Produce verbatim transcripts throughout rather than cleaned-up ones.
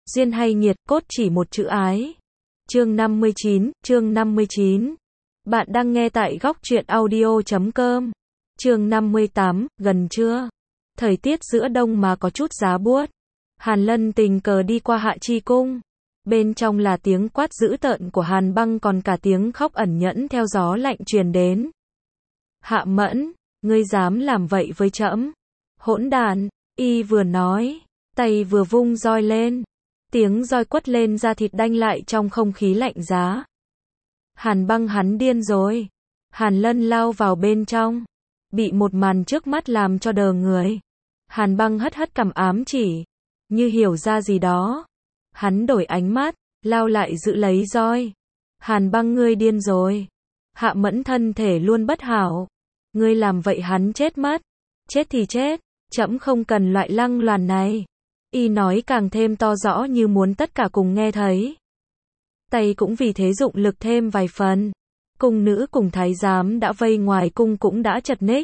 Duyên hay nghiệt, cốt chỉ một chữ ái. Chương năm mươi chín, chương năm mươi chín. Bạn đang nghe tại góc truyện audio chấm com. Chương năm mươi tám, gần trưa. Thời tiết giữa đông mà có chút giá buốt. Hàn Lân tình cờ đi qua Hạ Chi cung. Bên trong là tiếng quát dữ tợn của Hàn Băng, còn cả tiếng khóc ẩn nhẫn theo gió lạnh truyền đến. Hạ Mẫn, ngươi dám làm vậy với trẫm? Hỗn đản, y vừa nói, tay vừa vung roi lên. Tiếng roi quất lên da thịt đanh lại trong không khí lạnh giá. Hàn Băng, hắn điên rồi. Hàn Lân lao vào bên trong, bị một màn trước mắt làm cho đờ người. Hàn Băng hất hất cằm ám chỉ, như hiểu ra gì đó. Hắn đổi ánh mắt, lao lại giữ lấy roi. Hàn Băng, ngươi điên rồi. Hạ Mẫn thân thể luôn bất hảo. Ngươi làm vậy hắn chết mất. Chết thì chết, trẫm không cần loại lăng loàn này. Y nói càng thêm to rõ như muốn tất cả cùng nghe thấy. Tay cũng vì thế dụng lực thêm vài phần. Cung nữ cùng thái giám đã vây ngoài cung cũng đã chật ních.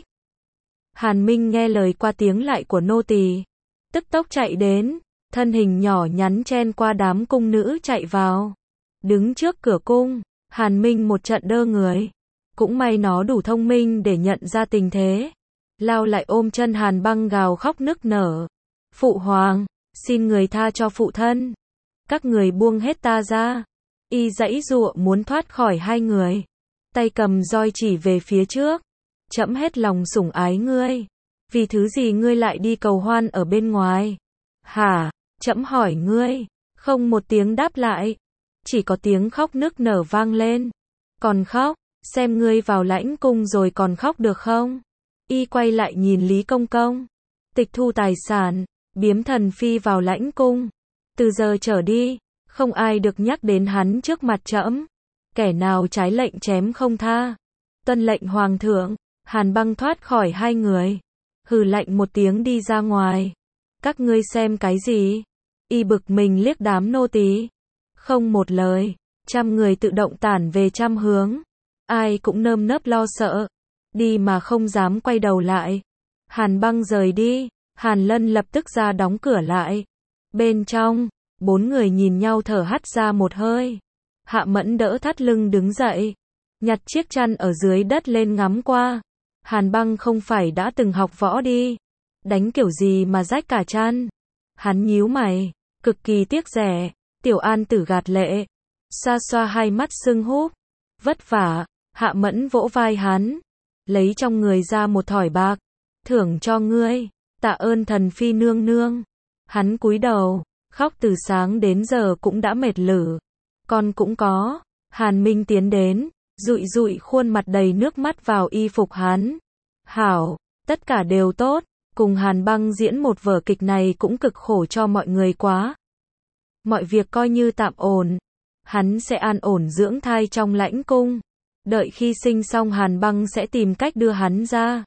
Hàn Minh nghe lời qua tiếng lại của nô tỳ, tức tốc chạy đến, thân hình nhỏ nhắn chen qua đám cung nữ chạy vào. Đứng trước cửa cung, Hàn Minh một trận đơ người. Cũng may nó đủ thông minh để nhận ra tình thế. Lao lại ôm chân Hàn Băng gào khóc nức nở. Phụ hoàng, xin người tha cho phụ thân. Các người buông hết ta ra. Y giãy giụa muốn thoát khỏi hai người. Tay cầm roi chỉ về phía trước. Trẫm hết lòng sủng ái ngươi. Vì thứ gì ngươi lại đi cầu hoan ở bên ngoài? Hả? Trẫm hỏi ngươi. Không một tiếng đáp lại. Chỉ có tiếng khóc nức nở vang lên. Còn khóc? Xem ngươi vào lãnh cung rồi còn khóc được không? Y quay lại nhìn Lý Công Công. Tịch thu tài sản, biếm thần phi vào lãnh cung. Từ giờ trở đi, không ai được nhắc đến hắn trước mặt trẫm. Kẻ nào trái lệnh chém không tha. Tuân lệnh hoàng thượng. Hàn Băng thoát khỏi hai người, hừ lạnh một tiếng đi ra ngoài. Các ngươi xem cái gì? Y bực mình liếc đám nô tỳ. Không một lời, trăm người tự động tản về trăm hướng. Ai cũng nơm nớp lo sợ, đi mà không dám quay đầu lại. Hàn Băng rời đi, Hàn Lân lập tức ra đóng cửa lại. Bên trong, bốn người nhìn nhau thở hắt ra một hơi. Hạ Mẫn đỡ thắt lưng đứng dậy, nhặt chiếc chăn ở dưới đất lên ngắm qua. Hàn Băng không phải đã từng học võ đi, đánh kiểu gì mà rách cả chăn. Hắn nhíu mày, cực kỳ tiếc rẻ. Tiểu An Tử gạt lệ, xoa xoa hai mắt sưng húp. Vất vả. Hạ Mẫn vỗ vai hắn, lấy trong người ra một thỏi bạc, thưởng cho ngươi. Tạ ơn thần phi nương nương. Hắn cúi đầu, khóc từ sáng đến giờ cũng đã mệt lử. Con cũng có. Hàn Minh tiến đến, dụi dụi khuôn mặt đầy nước mắt vào y phục hắn. Hảo, tất cả đều tốt. Cùng Hàn Băng diễn một vở kịch này cũng cực khổ cho mọi người quá. Mọi việc coi như tạm ổn. Hắn sẽ an ổn dưỡng thai trong lãnh cung. Đợi khi sinh xong Hàn Băng sẽ tìm cách đưa hắn ra.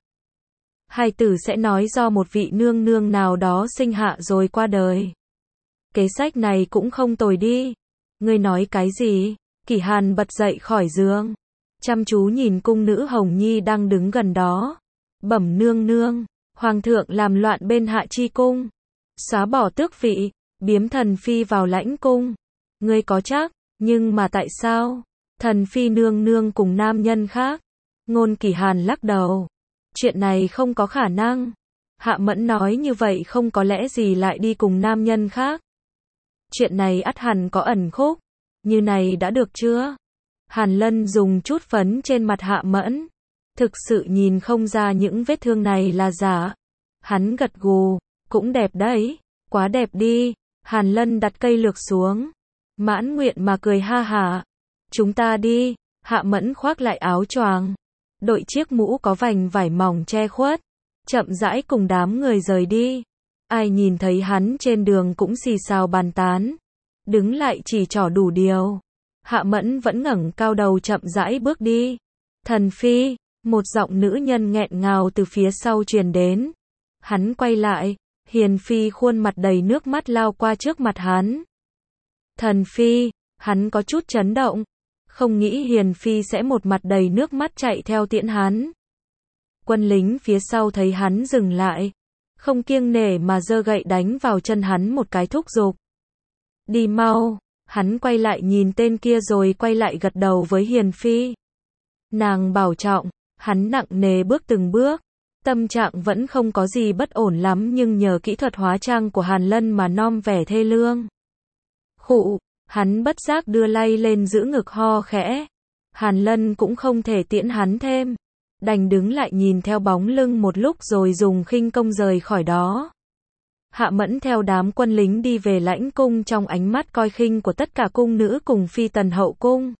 Hài tử sẽ nói do một vị nương nương nào đó sinh hạ rồi qua đời. Kế sách này cũng không tồi đi. Ngươi nói cái gì? Kỷ Hàn bật dậy khỏi giường, chăm chú nhìn cung nữ Hồng Nhi đang đứng gần đó. Bẩm nương nương, hoàng thượng làm loạn bên Hạ Chi cung, xóa bỏ tước vị, biếm thần phi vào lãnh cung. Ngươi có chắc? Nhưng mà tại sao? Thần phi nương nương cùng nam nhân khác. Ngôn Kỷ Hàn lắc đầu. Chuyện này không có khả năng. Hạ Mẫn nói như vậy không có lẽ gì lại đi cùng nam nhân khác. Chuyện này ắt hẳn có ẩn khúc. Như này đã được chưa? Hàn Lân dùng chút phấn trên mặt Hạ Mẫn. Thực sự nhìn không ra những vết thương này là giả. Hắn gật gù. Cũng đẹp đấy. Quá đẹp đi. Hàn Lân đặt cây lược xuống. Mãn nguyện mà cười ha hả. Chúng ta đi. Hạ Mẫn khoác lại áo choàng, đội chiếc mũ có vành vải mỏng che khuất, chậm rãi cùng đám người rời đi. Ai nhìn thấy hắn trên đường cũng xì xào bàn tán, đứng lại chỉ trỏ đủ điều. Hạ Mẫn vẫn ngẩng cao đầu chậm rãi bước đi. Thần phi, một giọng nữ nhân nghẹn ngào từ phía sau truyền đến. Hắn quay lại, Hiền phi khuôn mặt đầy nước mắt lao qua trước mặt hắn. Thần phi, hắn có chút chấn động. Không nghĩ Hiền phi sẽ một mặt đầy nước mắt chạy theo tiễn hắn. Quân lính phía sau thấy hắn dừng lại, không kiêng nể mà giơ gậy đánh vào chân hắn một cái thúc giục. Đi mau. Hắn quay lại nhìn tên kia rồi quay lại gật đầu với Hiền Phi. Nàng bảo trọng. Hắn nặng nề bước từng bước. Tâm trạng vẫn không có gì bất ổn lắm nhưng nhờ kỹ thuật hóa trang của Hàn Lân mà nom vẻ thê lương. Khụ, hắn bất giác đưa lay lên giữ ngực ho khẽ. Hàn Lân cũng không thể tiễn hắn thêm. Đành đứng lại nhìn theo bóng lưng một lúc rồi dùng khinh công rời khỏi đó. Hạ Mẫn theo đám quân lính đi về lãnh cung trong ánh mắt coi khinh của tất cả cung nữ cùng phi tần hậu cung.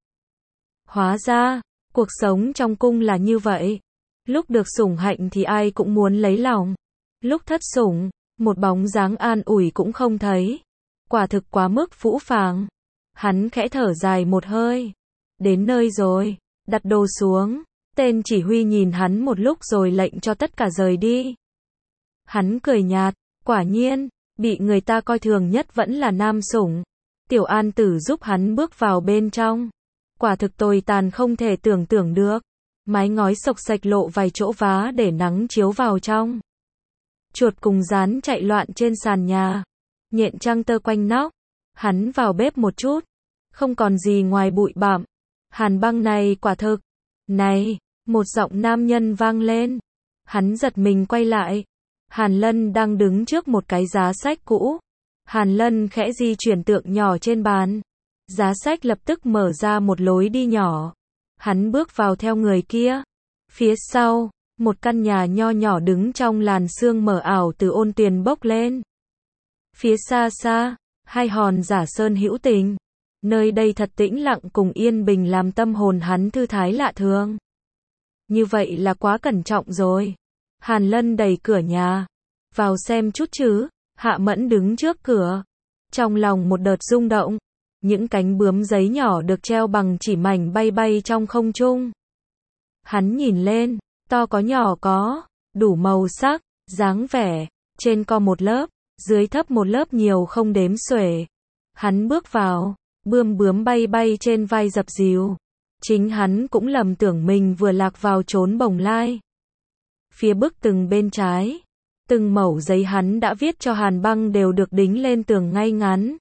Hóa ra, cuộc sống trong cung là như vậy. Lúc được sủng hạnh thì ai cũng muốn lấy lòng. Lúc thất sủng, một bóng dáng an ủi cũng không thấy. Quả thực quá mức phũ phàng. Hắn khẽ thở dài một hơi. Đến nơi rồi, đặt đồ xuống. Tên chỉ huy nhìn hắn một lúc rồi lệnh cho tất cả rời đi. Hắn cười nhạt, quả nhiên, bị người ta coi thường nhất vẫn là nam sủng. Tiểu An Tử giúp hắn bước vào bên trong. Quả thực tồi tàn không thể tưởng tượng được. Mái ngói xộc xệch lộ vài chỗ vá để nắng chiếu vào trong. Chuột cùng gián chạy loạn trên sàn nhà. Nhện trăng tơ quanh nóc. Hắn vào bếp một chút. Không còn gì ngoài bụi bặm. Hàn Băng này quả thực. Này, một giọng nam nhân vang lên. Hắn giật mình quay lại. Hàn Lân đang đứng trước một cái giá sách cũ. Hàn Lân khẽ di chuyển tượng nhỏ trên bàn. Giá sách lập tức mở ra một lối đi nhỏ. Hắn bước vào theo người kia. Phía sau, một căn nhà nho nhỏ đứng trong làn sương mờ ảo từ ôn tuyền bốc lên. Phía xa xa, hai hòn giả sơn hữu tình. Nơi đây thật tĩnh lặng cùng yên bình làm tâm hồn hắn thư thái lạ thường. Như vậy là quá cẩn trọng rồi. Hàn Lân đẩy cửa nhà. Vào xem chút chứ. Hạ Mẫn đứng trước cửa. Trong lòng một đợt rung động. Những cánh bướm giấy nhỏ được treo bằng chỉ mảnh bay bay trong không trung. Hắn nhìn lên, to có nhỏ có, đủ màu sắc, dáng vẻ, trên co một lớp, dưới thấp một lớp nhiều không đếm xuể. Hắn bước vào, bươm bướm bay bay trên vai dập dìu. Chính hắn cũng lầm tưởng mình vừa lạc vào chốn bồng lai. Phía bức tường bên trái, từng mẩu giấy hắn đã viết cho Hàn Băng đều được đính lên tường ngay ngắn.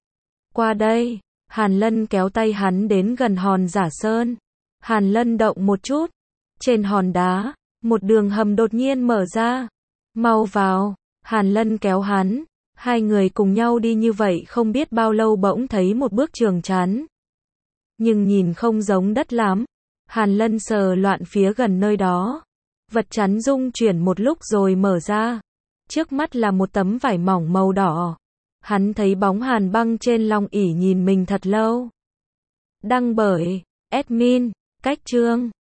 Qua đây, Hàn Lân kéo tay hắn đến gần hòn giả sơn. Hàn Lân động một chút. Trên hòn đá, một đường hầm đột nhiên mở ra. Mau vào, Hàn Lân kéo hắn. Hai người cùng nhau đi như vậy không biết bao lâu bỗng thấy một bước trường chắn. Nhưng nhìn không giống đất lắm. Hàn Lân sờ loạn phía gần nơi đó. Vật chắn rung chuyển một lúc rồi mở ra. Trước mắt là một tấm vải mỏng màu đỏ. Hắn thấy bóng Hàn Băng trên long ỷ nhìn mình thật lâu. Đăng bởi admin, cách chương.